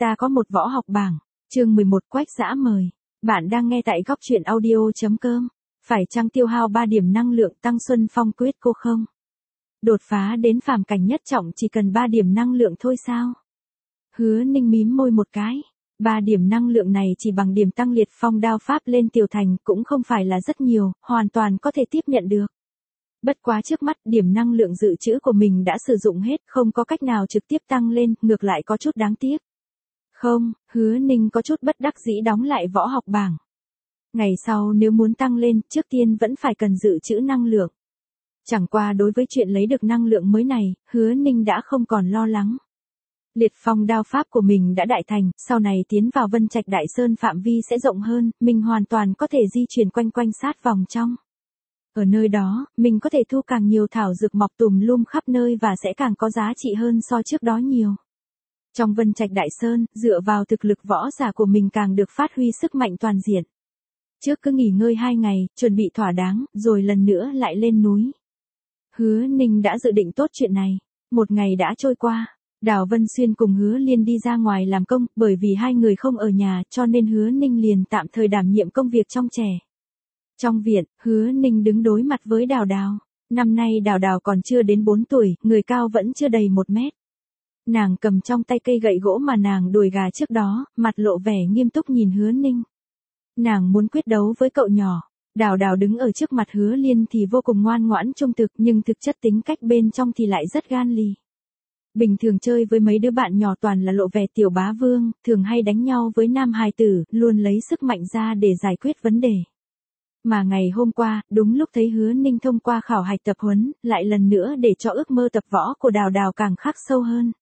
ta có một võ học bảng. Chương 11 Quách Dã mời. Bạn đang nghe tại góc truyện audio.com. Phải chăng tiêu hao 3 điểm năng lượng tăng xuân phong quyết cô không? Đột phá đến phàm cảnh nhất trọng chỉ cần 3 điểm năng lượng thôi sao? Hứa Ninh mím môi một cái. 3 điểm năng lượng này chỉ bằng điểm tăng liệt phong đao pháp lên tiểu thành cũng không phải là rất nhiều, hoàn toàn có thể tiếp nhận được. Bất quá trước mắt điểm năng lượng dự trữ của mình đã sử dụng hết, không có cách nào trực tiếp tăng lên, ngược lại có chút đáng tiếc. Không, Hứa Ninh có chút bất đắc dĩ đóng lại võ học bảng. Ngày sau nếu muốn tăng lên, trước tiên vẫn phải cần dự trữ năng lượng. Chẳng qua đối với chuyện lấy được năng lượng mới này, Hứa Ninh đã không còn lo lắng. Liệt phong đao pháp của mình đã đại thành, sau này tiến vào Vân Trạch Đại Sơn phạm vi sẽ rộng hơn, mình hoàn toàn có thể di chuyển quanh quanh sát vòng trong. Ở nơi đó, mình có thể thu càng nhiều thảo dược mọc tùm lum khắp nơi và sẽ càng có giá trị hơn so trước đó nhiều. Trong Vân Trạch Đại Sơn, dựa vào thực lực võ giả của mình càng được phát huy sức mạnh toàn diện. Trước cứ nghỉ ngơi 2 ngày, chuẩn bị thỏa đáng, rồi lần nữa lại lên núi. Hứa Ninh đã dự định tốt chuyện này. Một ngày đã trôi qua. Đào Vân Xuyên cùng Hứa Liên đi ra ngoài làm công, bởi vì hai người không ở nhà cho nên Hứa Ninh liền tạm thời đảm nhiệm công việc trong trẻ. Trong viện, Hứa Ninh đứng đối mặt với Đào Đào. Năm nay Đào Đào còn chưa đến 4 tuổi, người cao vẫn chưa đầy 1 mét. Nàng cầm trong tay cây gậy gỗ mà nàng đuổi gà trước đó, mặt lộ vẻ nghiêm túc nhìn Hứa Ninh. Nàng muốn quyết đấu với cậu nhỏ. Đào Đào đứng ở trước mặt Hứa Liên thì vô cùng ngoan ngoãn trung thực, nhưng thực chất tính cách bên trong thì lại rất gan lì. Bình thường chơi với mấy đứa bạn nhỏ toàn là lộ vẻ tiểu bá vương, thường hay đánh nhau với nam hài tử, luôn lấy sức mạnh ra để giải quyết vấn đề. Mà ngày hôm qua, đúng lúc thấy Hứa Ninh thông qua khảo hạch tập huấn, lại lần nữa để cho ước mơ tập võ của Đào Đào càng khắc sâu hơn.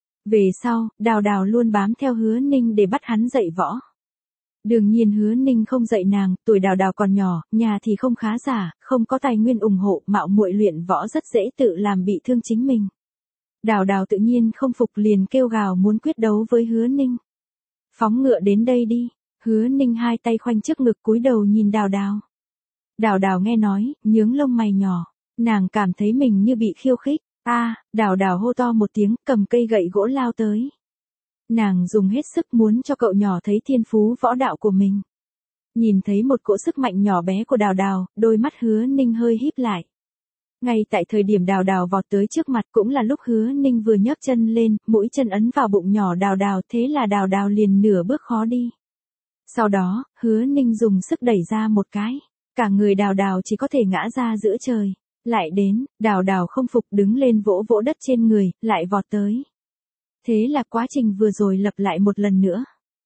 Về sau, Đào Đào luôn bám theo Hứa Ninh để bắt hắn dạy võ. Đương nhiên Hứa Ninh không dạy nàng, tuổi Đào Đào còn nhỏ, nhà thì không khá giả, không có tài nguyên ủng hộ, mạo muội luyện võ rất dễ tự làm bị thương chính mình. Đào Đào tự nhiên không phục liền kêu gào muốn quyết đấu với Hứa Ninh. Phóng ngựa đến đây đi. Hứa Ninh hai tay khoanh trước ngực cúi đầu nhìn Đào Đào. Đào Đào nghe nói, nhướng lông mày nhỏ, nàng cảm thấy mình như bị khiêu khích. Đào Đào hô to một tiếng, cầm cây gậy gỗ lao tới. Nàng dùng hết sức muốn cho cậu nhỏ thấy thiên phú võ đạo của mình. Nhìn thấy một cỗ sức mạnh nhỏ bé của Đào Đào, đôi mắt Hứa Ninh hơi híp lại. Ngay tại thời điểm Đào Đào vọt tới trước mặt cũng là lúc Hứa Ninh vừa nhấc chân lên, mũi chân ấn vào bụng nhỏ Đào Đào, thế là Đào Đào liền nửa bước khó đi. Sau đó, Hứa Ninh dùng sức đẩy ra một cái, cả người Đào Đào chỉ có thể ngã ra giữa trời. Lại đến, Đào Đào không phục đứng lên vỗ vỗ đất trên người, lại vọt tới. Thế là quá trình vừa rồi lặp lại một lần nữa.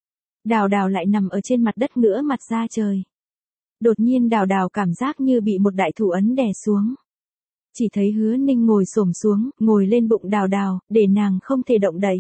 Đào Đào lại nằm ở trên mặt đất ngửa mặt ra trời. Đột nhiên Đào Đào cảm giác như bị một đại thủ ấn đè xuống. Chỉ thấy Hứa Ninh ngồi xổm xuống, ngồi lên bụng Đào Đào, để nàng không thể động đậy.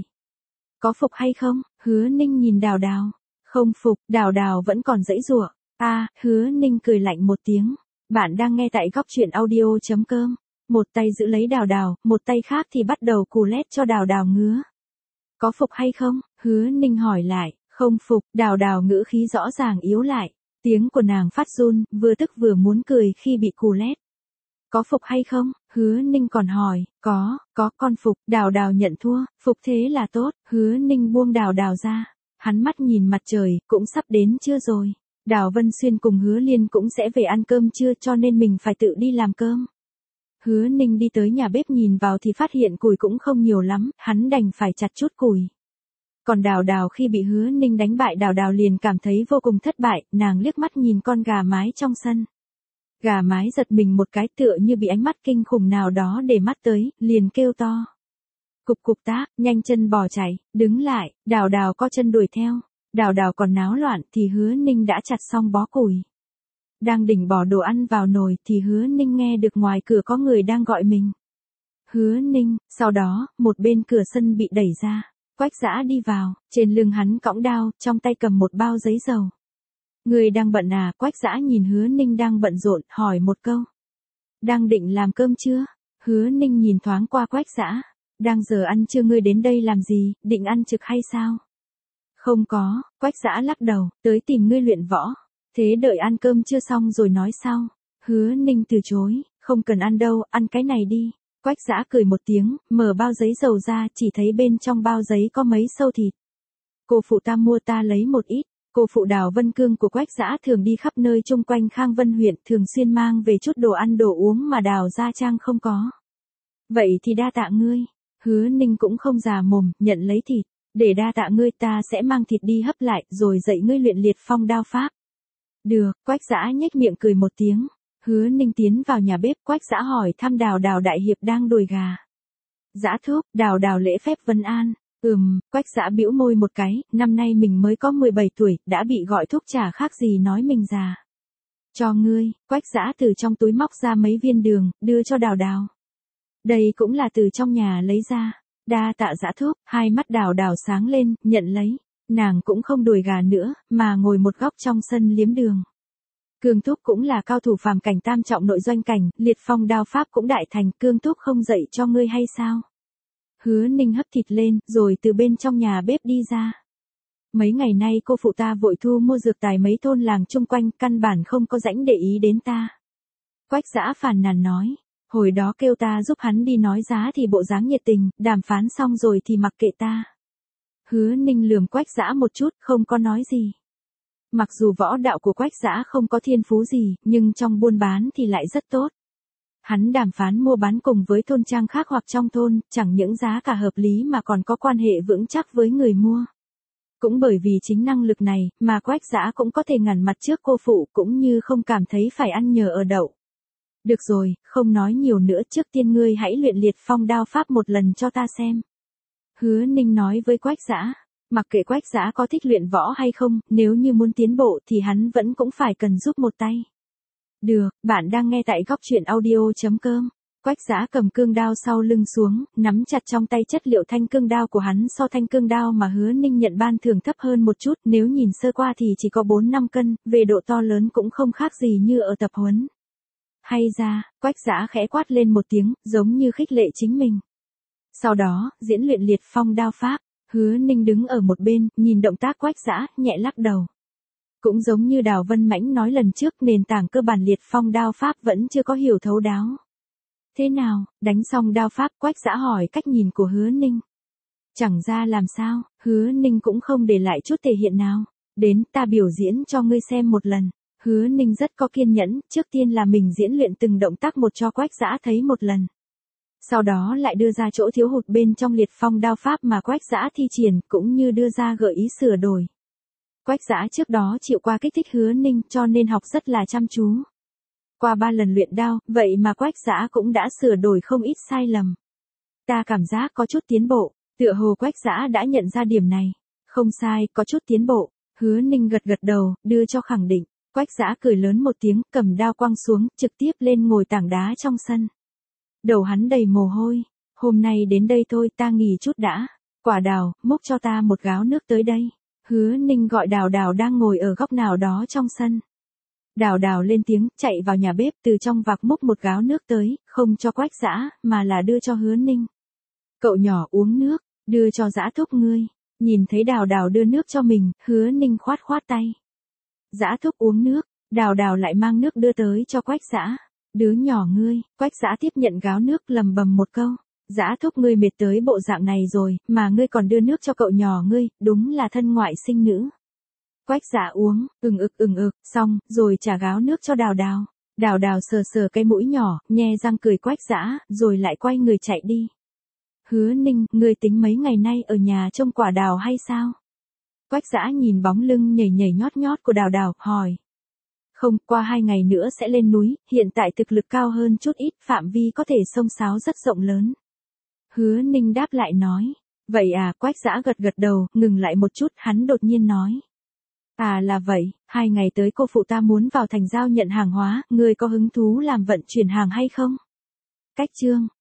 Có phục hay không? Hứa Ninh nhìn Đào Đào. Không phục, Đào Đào vẫn còn giãy giụa. Hứa Ninh cười lạnh một tiếng. Bạn đang nghe tại góc truyện audio.com. Một tay giữ lấy Đào Đào, một tay khác thì bắt đầu cù lét cho Đào Đào ngứa. Có phục hay không? Hứa Ninh hỏi lại. Không phục, Đào Đào ngữ khí rõ ràng yếu lại. Tiếng của nàng phát run, vừa tức vừa muốn cười khi bị cù lét. Có phục hay không? Hứa Ninh còn hỏi. Có, con phục. Đào Đào nhận thua. Phục thế là tốt. Hứa Ninh buông Đào Đào ra. Hắn mắt nhìn mặt trời, cũng sắp đến trưa rồi. Đào Vân Xuyên cùng Hứa Liên cũng sẽ về ăn cơm trưa cho nên mình phải tự đi làm cơm. Hứa Ninh đi tới nhà bếp nhìn vào thì phát hiện củi cũng không nhiều lắm, hắn đành phải chặt chút củi. Còn Đào Đào khi bị Hứa Ninh đánh bại Đào Đào liền cảm thấy vô cùng thất bại, nàng liếc mắt nhìn con gà mái trong sân. Gà mái giật mình một cái tựa như bị ánh mắt kinh khủng nào đó để mắt tới, liền kêu to. Cục cục tác, nhanh chân bò chạy, đứng lại, Đào Đào co chân đuổi theo. Đào Đào còn náo loạn thì Hứa Ninh đã chặt xong bó củi. Đang định bỏ đồ ăn vào nồi thì Hứa Ninh nghe được ngoài cửa có người đang gọi mình. Hứa Ninh, sau đó, một bên cửa sân bị đẩy ra. Quách Dã đi vào, trên lưng hắn cõng đao, trong tay cầm một bao giấy dầu. Người đang bận à? Quách Dã nhìn Hứa Ninh đang bận rộn, hỏi một câu. Đang định làm cơm chưa? Hứa Ninh nhìn thoáng qua Quách Dã. Đang giờ ăn trưa, ngươi đến đây làm gì, định ăn trực hay sao? Không có, Quách Dã lắc đầu, tới tìm ngươi luyện võ. Thế đợi ăn cơm chưa xong rồi nói sau. Hứa Ninh từ chối, không cần ăn đâu, ăn cái này đi. Quách Dã cười một tiếng, mở bao giấy dầu ra, chỉ thấy bên trong bao giấy có mấy sâu thịt. Cô phụ ta mua ta lấy một ít. Cô phụ Đào Vân Cương của Quách Dã thường đi khắp nơi chung quanh Khang Vân huyện, thường xuyên mang về chút đồ ăn đồ uống mà Đào Gia Trang không có. Vậy thì đa tạ ngươi. Hứa Ninh cũng không già mồm, nhận lấy thịt. Để đa tạ ngươi ta sẽ mang thịt đi hấp lại, rồi dạy ngươi luyện liệt phong đao pháp. Được, Quách Dã nhếch miệng cười một tiếng. Hứa Ninh tiến vào nhà bếp, Quách Dã hỏi thăm Đào đại hiệp đang đồi gà. Dã thúc, Đào lễ phép vân an. Quách Dã bĩu môi một cái, năm nay mình mới có 17 tuổi, đã bị gọi thúc chả khác gì nói mình già. Cho ngươi, Quách Dã từ trong túi móc ra mấy viên đường, đưa cho Đào. Đây cũng là từ trong nhà lấy ra. Đa tạ Dã thúc, hai mắt Đào sáng lên, nhận lấy. Nàng cũng không đùi gà nữa, mà ngồi một góc trong sân liếm đường. Cương Thúc cũng là cao thủ phàm cảnh tam trọng nội doanh cảnh, liệt phong đao pháp cũng đại thành, Cương Thúc không dạy cho ngươi hay sao? Hứa Ninh hấp thịt lên, rồi từ bên trong nhà bếp đi ra. Mấy ngày nay cô phụ ta vội thu mua dược tài mấy thôn làng chung quanh, căn bản không có rảnh để ý đến ta. Quách Dã phàn nàn nói, hồi đó kêu ta giúp hắn đi nói giá thì bộ dáng nhiệt tình, đàm phán xong rồi thì mặc kệ ta. Hứa Ninh lườm Quách Dã một chút, không có nói gì. Mặc dù võ đạo của Quách Dã không có thiên phú gì, nhưng trong buôn bán thì lại rất tốt. Hắn đàm phán mua bán cùng với thôn trang khác hoặc trong thôn, chẳng những giá cả hợp lý mà còn có quan hệ vững chắc với người mua. Cũng bởi vì chính năng lực này, mà Quách Dã cũng có thể ngăn mặt trước cô phụ, cũng như không cảm thấy phải ăn nhờ ở đậu. Được rồi, không nói nhiều nữa, trước tiên ngươi hãy luyện liệt phong đao pháp một lần cho ta xem. Hứa Ninh nói với Quách Dã, mặc kệ Quách Dã có thích luyện võ hay không, nếu như muốn tiến bộ thì hắn vẫn cũng phải cần giúp một tay. Được, bạn đang nghe tại góc truyện audio.com. Quách Dã cầm cương đao sau lưng xuống, nắm chặt trong tay chất liệu thanh cương đao của hắn so thanh cương đao mà Hứa Ninh nhận ban thưởng thấp hơn một chút, nếu nhìn sơ qua thì chỉ có 4-5 cân, về độ to lớn cũng không khác gì như ở tập huấn. Hay ra, Quách Dã khẽ quát lên một tiếng, giống như khích lệ chính mình. Sau đó, diễn luyện liệt phong đao pháp, Hứa Ninh đứng ở một bên, nhìn động tác Quách Dã, nhẹ lắc đầu. Cũng giống như Đào Vân Mãnh nói lần trước, nền tảng cơ bản liệt phong đao pháp vẫn chưa có hiểu thấu đáo. Thế nào, đánh xong đao pháp? Quách Dã hỏi cách nhìn của Hứa Ninh. Chẳng ra làm sao, Hứa Ninh cũng không để lại chút thể hiện nào. Đến, ta biểu diễn cho ngươi xem một lần. Hứa Ninh rất có kiên nhẫn, trước tiên là mình diễn luyện từng động tác một cho Quách Dã thấy một lần. Sau đó lại đưa ra chỗ thiếu hụt bên trong liệt phong đao pháp mà Quách Dã thi triển, cũng như đưa ra gợi ý sửa đổi. Quách Dã trước đó chịu qua kích thích Hứa Ninh cho nên học rất là chăm chú. Qua 3 lần luyện đao, vậy mà Quách Dã cũng đã sửa đổi không ít sai lầm. Ta cảm giác có chút tiến bộ, tựa hồ Quách Dã đã nhận ra điểm này. Không sai, có chút tiến bộ. Hứa Ninh gật đầu, đưa cho khẳng định. Quách Dã cười lớn một tiếng, cầm đao quăng xuống, trực tiếp lên ngồi tảng đá trong sân. Đầu hắn đầy mồ hôi. Hôm nay đến đây thôi, ta nghỉ chút đã. Quả Đào, múc cho ta một gáo nước tới đây. Hứa Ninh gọi Đào đang ngồi ở góc nào đó trong sân. Đào lên tiếng, chạy vào nhà bếp, từ trong vạc múc một gáo nước tới, không cho Quách Dã, mà là đưa cho Hứa Ninh. Cậu nhỏ uống nước, đưa cho Dã thúc ngươi. Nhìn thấy Đào đưa nước cho mình, Hứa Ninh khoát tay. Dã thúc uống nước, Đào lại mang nước đưa tới cho Quách Dã. Đứa nhỏ ngươi, Quách Dã tiếp nhận gáo nước, lầm bầm một câu. Dã thúc ngươi mệt tới bộ dạng này rồi, mà ngươi còn đưa nước cho cậu nhỏ ngươi, đúng là thân ngoại sinh nữ. Quách Dã uống, ừng ực, xong, rồi trả gáo nước cho Đào. Đào sờ cái mũi nhỏ, nhe răng cười Quách Dã, rồi lại quay người chạy đi. Hứa Ninh, ngươi tính mấy ngày nay ở nhà trông quả Đào hay sao? Quách Dã nhìn bóng lưng nhảy nhót của Đào, hỏi. Không, qua 2 ngày nữa sẽ lên núi, hiện tại thực lực cao hơn chút ít, phạm vi có thể xông xáo rất rộng lớn. Hứa Ninh đáp lại nói. Vậy à, Quách Dã gật đầu, ngừng lại một chút, hắn đột nhiên nói. À là vậy, 2 ngày tới cô phụ ta muốn vào thành giao nhận hàng hóa, ngươi có hứng thú làm vận chuyển hàng hay không? Cách chương.